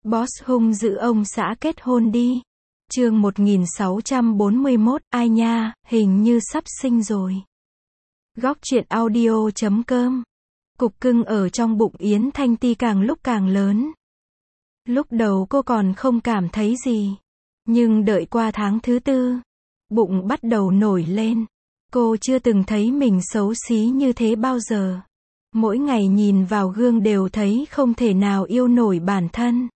Boss hung dữ ông xã kết hôn đi. Chương 1641, ai nha, hình như sắp sinh rồi. Góc truyện audio.com. Cục cưng ở trong bụng Yến Thanh Ti càng lúc càng lớn. Lúc đầu cô còn không cảm thấy gì. Nhưng đợi qua tháng thứ 4, bụng bắt đầu nổi lên. Cô chưa từng thấy mình xấu xí như thế bao giờ. Mỗi ngày nhìn vào gương đều thấy không thể nào yêu nổi bản thân.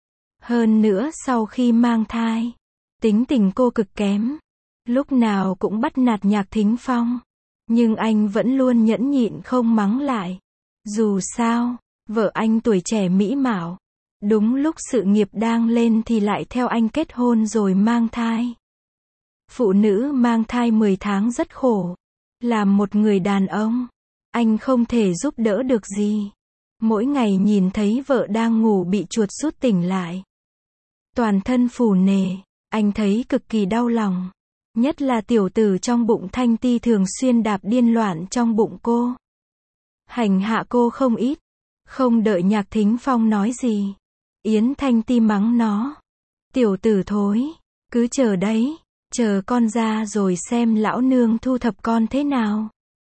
Hơn nữa sau khi mang thai, tính tình cô cực kém. Lúc nào cũng bắt nạt Nhạc Thính Phong. Nhưng anh vẫn luôn nhẫn nhịn không mắng lại. Dù sao, vợ anh tuổi trẻ mỹ mạo. Đúng lúc sự nghiệp đang lên thì lại theo anh kết hôn rồi mang thai. Phụ nữ mang thai 10 tháng rất khổ. Làm một người đàn ông, anh không thể giúp đỡ được gì. Mỗi ngày nhìn thấy vợ đang ngủ bị chuột rút tỉnh lại. Toàn thân phù nề, anh thấy cực kỳ đau lòng. Nhất là tiểu tử trong bụng Thanh Ti thường xuyên đạp điên loạn trong bụng cô. Hành hạ cô không ít. Không đợi Nhạc Thính Phong nói gì, Yến Thanh Ti mắng nó. Tiểu tử thối, cứ chờ đấy, chờ con ra rồi xem lão nương thu thập con thế nào.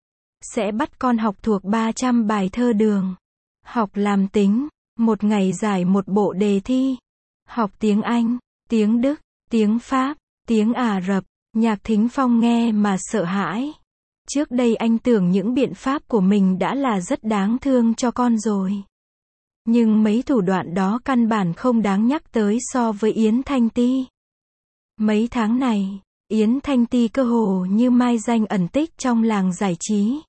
Sẽ bắt con học thuộc 300 bài thơ Đường. Học làm tính, một ngày giải một bộ đề thi. Học tiếng Anh, tiếng Đức, tiếng Pháp, tiếng Ả Rập. Nhạc Thính Phong nghe mà sợ hãi. Trước đây anh tưởng những biện pháp của mình đã là rất đáng thương cho con rồi. Nhưng mấy thủ đoạn đó căn bản không đáng nhắc tới so với Yến Thanh Ti. Mấy tháng này, Yến Thanh Ti cơ hồ như mai danh ẩn tích trong làng giải trí.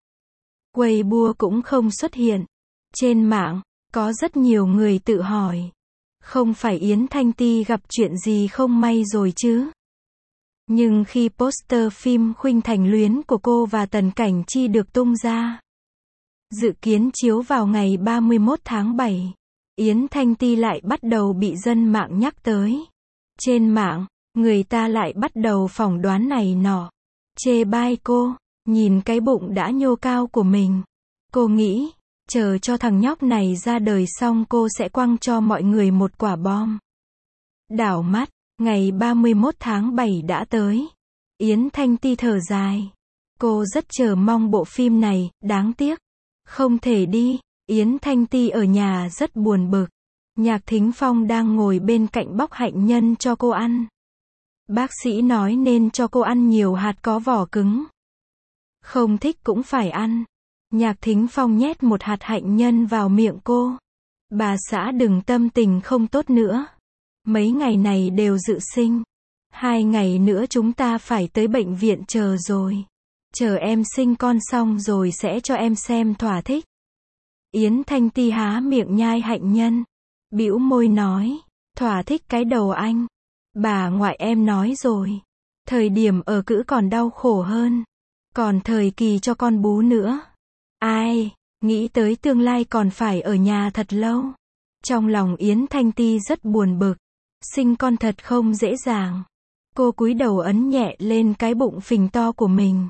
Weibo cũng không xuất hiện. Trên mạng, có rất nhiều người tự hỏi. Không phải Yến Thanh Ti gặp chuyện gì không may rồi chứ? Nhưng khi poster phim Khuynh Thành Luyến của cô và Tần Cảnh Chi được tung ra, dự kiến chiếu vào ngày 31 tháng 7, Yến Thanh Ti lại bắt đầu bị dân mạng nhắc tới. Trên mạng, người ta lại bắt đầu phỏng đoán này nọ, chê bai cô, nhìn cái bụng đã nhô cao của mình. Cô nghĩ, chờ cho thằng nhóc này ra đời xong cô sẽ quăng cho mọi người một quả bom. Đảo mắt, ngày 31 tháng 7 đã tới. Yến Thanh Ti thở dài. Cô rất chờ mong bộ phim này, đáng tiếc. Không thể đi. Yến Thanh Ti ở nhà rất buồn bực. Nhạc Thính Phong đang ngồi bên cạnh bóc hạnh nhân cho cô ăn. Bác sĩ nói nên cho cô ăn nhiều hạt có vỏ cứng. Không thích cũng phải ăn. Nhạc Thính Phong nhét một hạt hạnh nhân vào miệng cô. Bà xã đừng tâm tình không tốt nữa. Mấy ngày này đều dự sinh. 2 ngày nữa chúng ta phải tới bệnh viện chờ rồi. Chờ em sinh con xong rồi sẽ cho em xem thỏa thích. Yến Thanh Ti há miệng nhai hạnh nhân. Bĩu môi nói, thỏa thích cái đầu anh. Bà ngoại em nói rồi. Thời điểm ở cữ còn đau khổ hơn. Còn thời kỳ cho con bú nữa. Ai, nghĩ tới tương lai còn phải ở nhà thật lâu. Trong lòng Yến Thanh Ti rất buồn bực. Sinh con thật không dễ dàng. Cô cúi đầu ấn nhẹ lên cái bụng phình to của mình.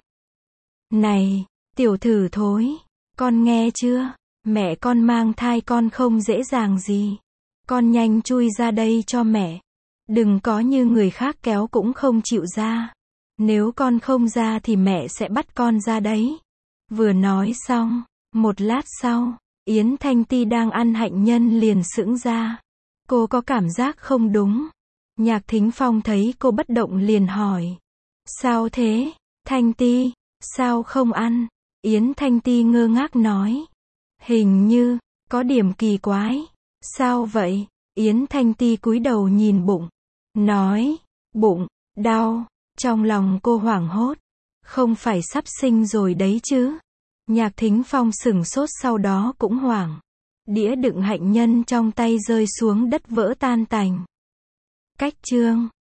Này, tiểu thử thối, con nghe chưa? Mẹ con mang thai con không dễ dàng gì. Con nhanh chui ra đây cho mẹ. Đừng có như người khác kéo cũng không chịu ra. Nếu con không ra thì mẹ sẽ bắt con ra đấy. Vừa nói xong, một lát sau, Yến Thanh Ti đang ăn hạnh nhân liền sững ra. Cô có cảm giác không đúng. Nhạc Thính Phong thấy cô bất động liền hỏi. Sao thế, Thanh Ti, sao không ăn? Yến Thanh Ti ngơ ngác nói. Hình như, có điểm kỳ quái. Sao vậy? Yến Thanh Ti cúi đầu nhìn bụng. Nói, bụng, đau. Trong lòng cô hoảng hốt. Không phải sắp sinh rồi đấy chứ? Nhạc Thính Phong sửng sốt sau đó cũng hoảng. Đĩa đựng hạnh nhân trong tay rơi xuống đất vỡ tan tành. Cách chương